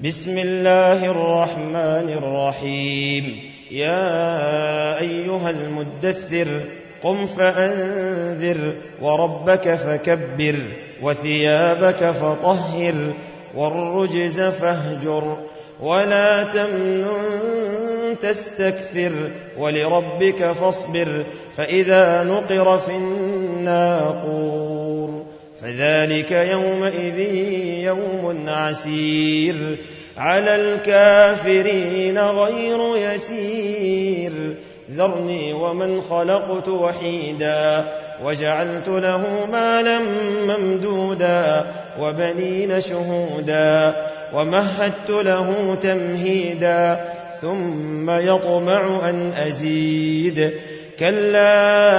بسم الله الرحمن الرحيم. يا أيها المدثر قم فأنذر وربك فكبر وثيابك فطهر والرجز فاهجر ولا تمنن تستكثر ولربك فاصبر فإذا نقر في الناقور فذلك يومئذ يوم عسير على الكافرين غير يسير ذرني ومن خلقت وحيدا وجعلت له مالا ممدودا وبنين شهودا ومهدت له تمهيدا ثم يطمع أن أزيد كلا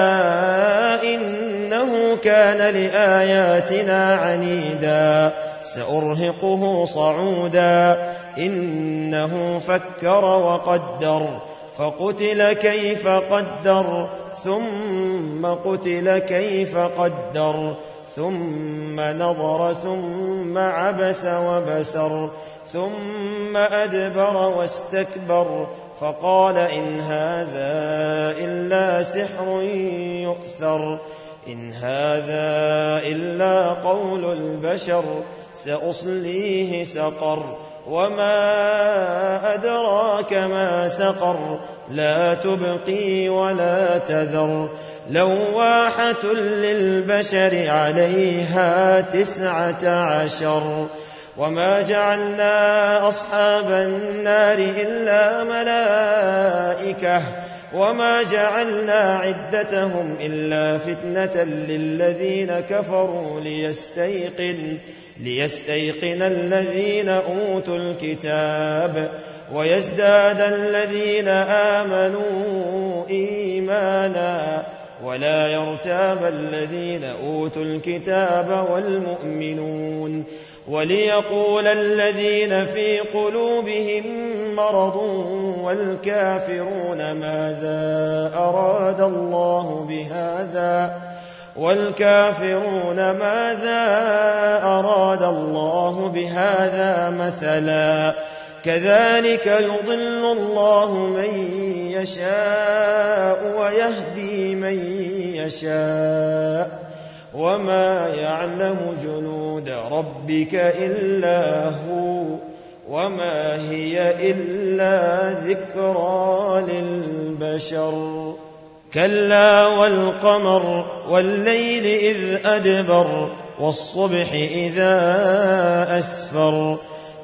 إنه كان لآياتنا عنيدا سأرهقه صعودا إنه فكر وقدر فقتل كيف قدر ثم قتل كيف قدر ثم نظر ثم عبس وبسر ثم أدبر واستكبر فقال إن هذا إلا سحر يؤثر إن هذا إلا قول البشر سأصليه سقر وما أدراك ما سقر لا تبقي ولا تذر لواحة للبشر عليها 19 وما جعلنا أصحاب النار إلا ملائكة وما جعلنا عدتهم إلا فتنة للذين كفروا ليستيقن الذين أوتوا الكتاب ويزداد الذين آمنوا إيمانا ولا يرتاب الذين أوتوا الكتاب والمؤمنون وليقول الذين في قلوبهم مرض والكافرون ماذا أراد الله بهذا مثلا كذلك يضل الله من يشاء ويهدي من يشاء وما يعلم جنود ربك إلا هو وما هي إلا ذكرى للبشر كلا والقمر والليل إذ أدبر والصبح إذا أسفر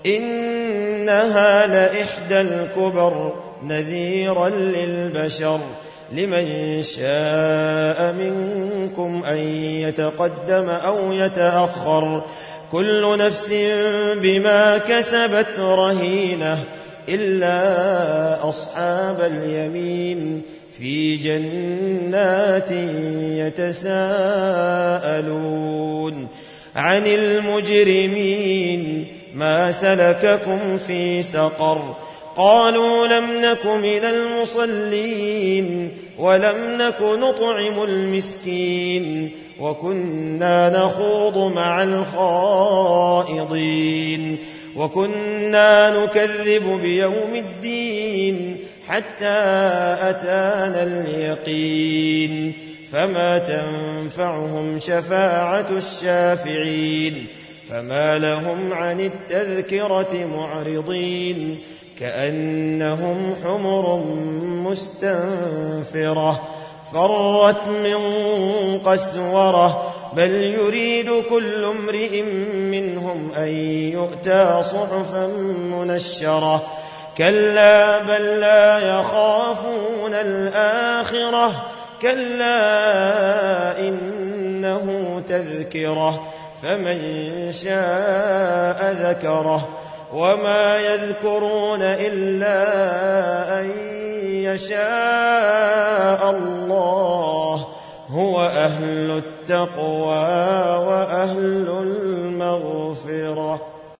إنها لإحدى الكبر نذيرا للبشر لمن شاء منكم أن يتقدم أو يتأخر كل نفس بما كسبت رهينة إلا أصحاب اليمين في جنات يتساءلون عن المجرمين ما سلككم في سقر قالوا لم نك من المصلين ولم نك نطعم المسكين وكنا نخوض مع الخائضين وكنا نكذب بيوم الدين حتى أتانا اليقين فما تنفعهم شفاعة الشافعين فما لهم عن التذكرة معرضين كأنهم حمر مستنفرة فرت من قسورة بل يريد كل امرئ منهم أن يؤتى صحفا منشرة كلا بل لا يخافون الآخرة كلا إنه تذكرة فمن شاء ذكره وما يذكرون إلا أن يشاء الله هو أهل التقوى وأهل المغفرة.